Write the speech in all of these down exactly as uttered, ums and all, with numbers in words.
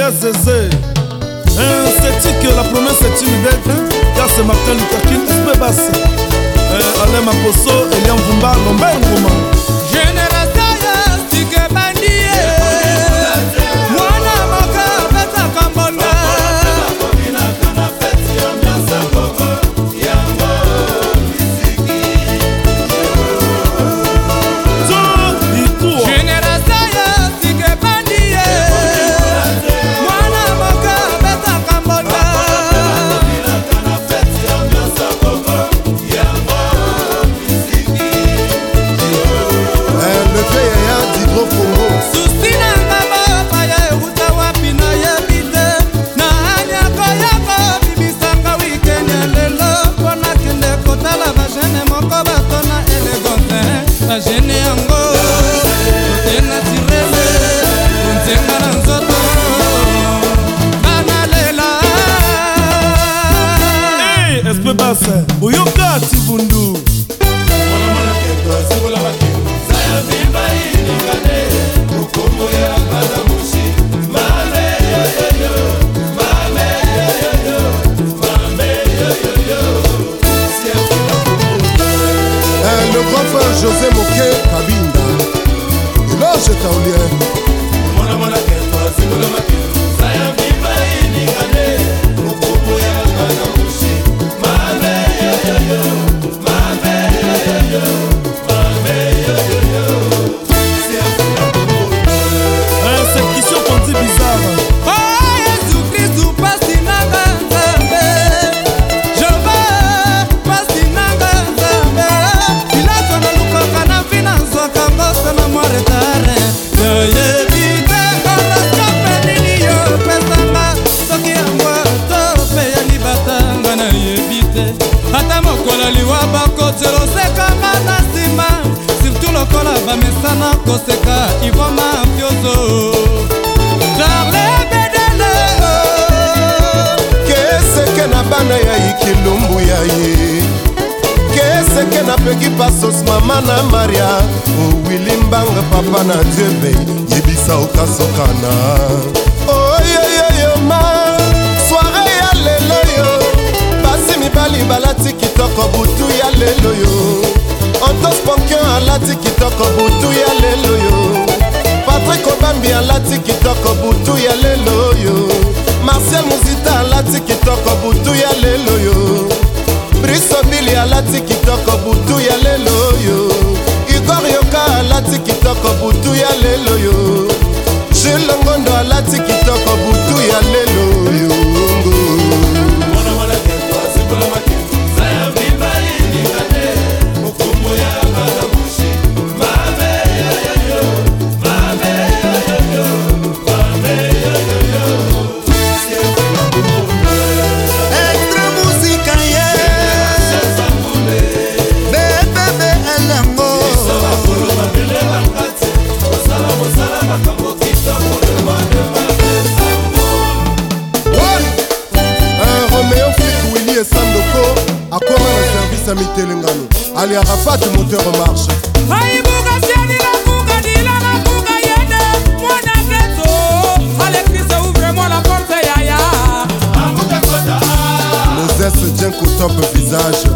Yaya Zézé. Hein, c'est que la promesse est une dette. Car c'est Martin Luther King, S P Bass. Hein, Alain Makoso, Elian Vumba, Lomba Ngoma. Génération ya sike bandie. Mwana moka peta kambonda. Boyoka Tibundu le grand frère José Moké Kabinda Eloge Taoulien surtout lokola bamesana koseka Ivo mafioso Charles Bedele keseke na bana ya ikilumbu ya ye keseke na peki pasos mama na Maria Willy Mbanga papa na Diebe yebisa okasokana oyoyoyo ma soirée ya lelo yo basi mibali balati kitoko butu ya lelo yo Antos Ponkion alati kitoko butu ya lelo yo Patrick Obambi alati kitoko butu ya lelo yo Marcel Muzita alati kitoko butu ya lelo yo Brice Billy alati kitoko butu ya lelo yo Igor Yoka alati kitoko butu ya lelo yo Jules Ngondo alati kitoko butu ya lelo yo Telengano Ali Arafat moteur en marche Moses Djenko top visage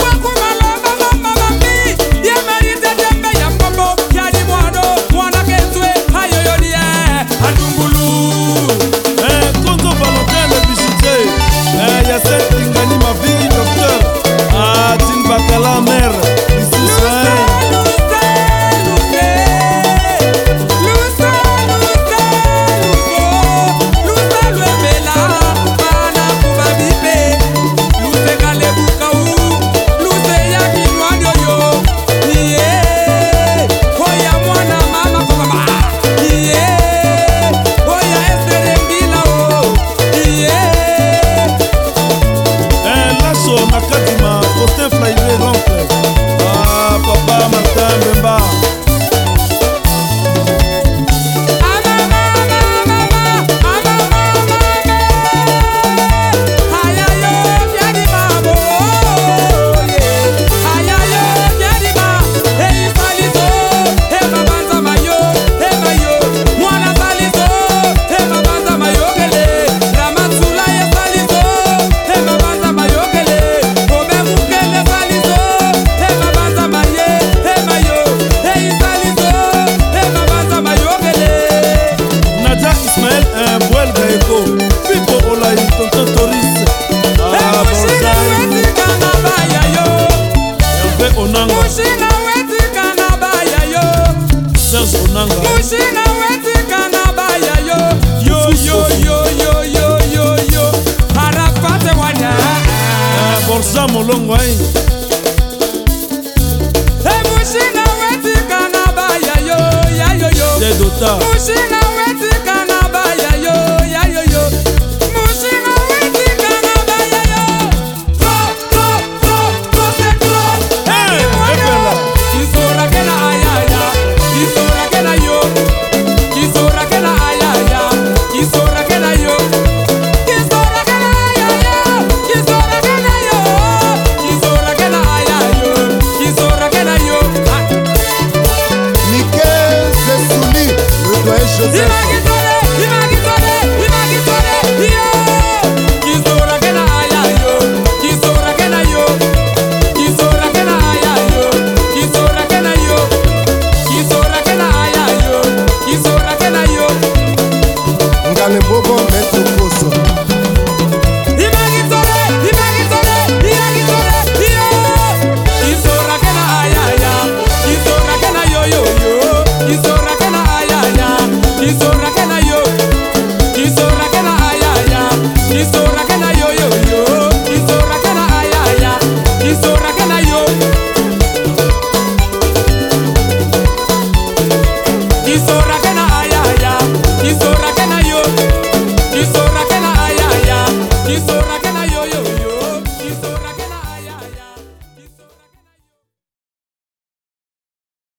Wanna get Lota. Mushinga wetika na baya yo, ya yo yo. Mushinga wetika na baya yo. Trop, trop, trop, trop, c'est trop. Hey, Epela. Kisora kena ayaya, kisora kena yo. Kisora kena ayaya, kisora kena yo. Kisora kena ayaya, kisora kena yo. Kisora kena ayaya, kisora kena yo. Mickey Zessouli, le doyen Joseph.